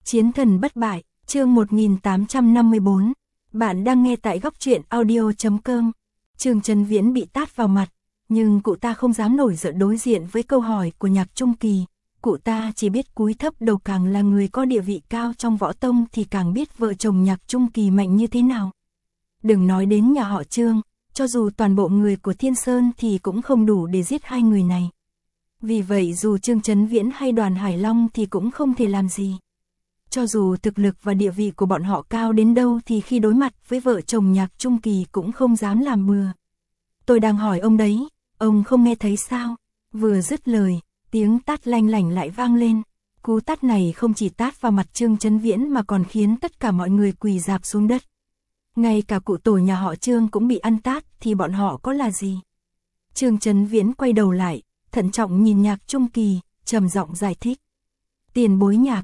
Chiến thần bất bại, chương 1854. Bạn đang nghe tại góc truyện audio.com. Trương Chấn Viễn bị tát vào mặt, nhưng cụ ta không dám nổi giận đối diện với câu hỏi của Nhạc Trung Kỳ. Cụ ta chỉ biết cúi thấp đầu, càng là người có địa vị cao trong võ tông thì càng biết vợ chồng Nhạc Trung Kỳ mạnh như thế nào. Đừng nói đến nhà họ Trương, cho dù toàn bộ người của Thiên Sơn thì cũng không đủ để giết hai người này. Vì vậy dù Trương Chấn Viễn hay Đoàn Hải Long thì cũng không thể làm gì. Cho dù thực lực và địa vị của bọn họ cao đến đâu thì khi đối mặt với vợ chồng Nhạc Trung Kỳ cũng không dám làm bừa. Tôi đang hỏi ông đấy, ông không nghe thấy sao? Vừa dứt lời, tiếng tát lanh lảnh lại vang lên. Cú tát này không chỉ tát vào mặt Trương Chấn Viễn mà còn khiến tất cả mọi người quỳ rạp xuống đất. Ngay cả cụ tổ nhà họ Trương cũng bị ăn tát thì bọn họ có là gì? Trương Chấn Viễn quay đầu lại, thận trọng nhìn Nhạc Trung Kỳ, trầm giọng giải thích. Tiền bối Nhạc,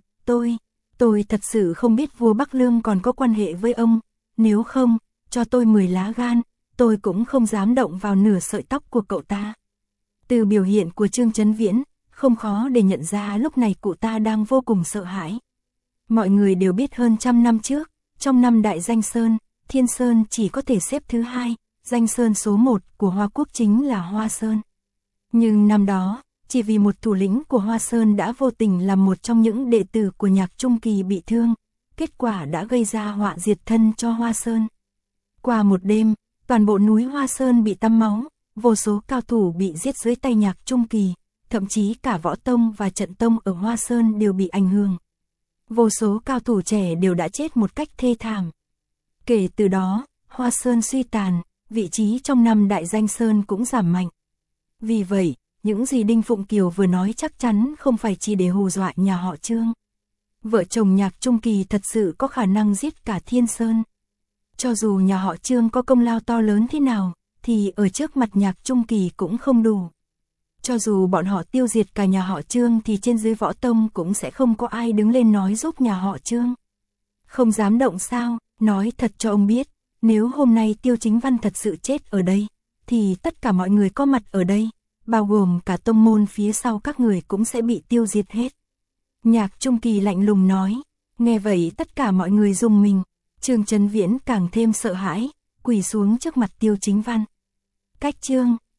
tôi thật sự không biết vua Bắc Lương còn có quan hệ với ông, nếu không, cho tôi 10 lá gan, tôi cũng không dám động vào nửa sợi tóc của cậu ta. Từ biểu hiện của Trương Chấn Viễn, không khó để nhận ra lúc này cụ ta đang vô cùng sợ hãi. Mọi người đều biết hơn 100 năm trước, trong năm đại danh sơn, Thiên Sơn chỉ có thể xếp thứ 2, danh sơn số 1 của Hoa Quốc chính là Hoa Sơn. Nhưng năm đó, chỉ vì một thủ lĩnh của Hoa Sơn đã vô tình làm một trong những đệ tử của Nhạc Trung Kỳ bị thương, kết quả đã gây ra họa diệt thân cho Hoa Sơn. Qua một đêm, toàn bộ núi Hoa Sơn bị tắm máu, vô số cao thủ bị giết dưới tay Nhạc Trung Kỳ, thậm chí cả võ tông và trận tông ở Hoa Sơn đều bị ảnh hưởng. Vô số cao thủ trẻ đều đã chết một cách thê thảm. Kể từ đó, Hoa Sơn suy tàn, vị trí trong năm đại danh sơn cũng giảm mạnh. Vì vậy, những gì Đinh Phụng Kiều vừa nói chắc chắn không phải chỉ để hù dọa nhà họ Trương. Vợ chồng Nhạc Trung Kỳ thật sự có khả năng giết cả Thiên Sơn. Cho dù nhà họ Trương có công lao to lớn thế nào, thì ở trước mặt Nhạc Trung Kỳ cũng không đủ. Cho dù bọn họ tiêu diệt cả nhà họ Trương thì trên dưới võ tông cũng sẽ không có ai đứng lên nói giúp nhà họ Trương. Không dám động sao, nói thật cho ông biết, nếu hôm nay Tiêu Chính Văn thật sự chết ở đây, thì tất cả mọi người có mặt ở đây, bao gồm cả tông môn phía sau các người cũng sẽ bị tiêu diệt hết. Nhạc Trung Kỳ lạnh lùng nói, nghe vậy tất cả mọi người rùng mình, Trương Chấn Viễn càng thêm sợ hãi, quỳ xuống trước mặt Tiêu Chính Văn. Cách Trương,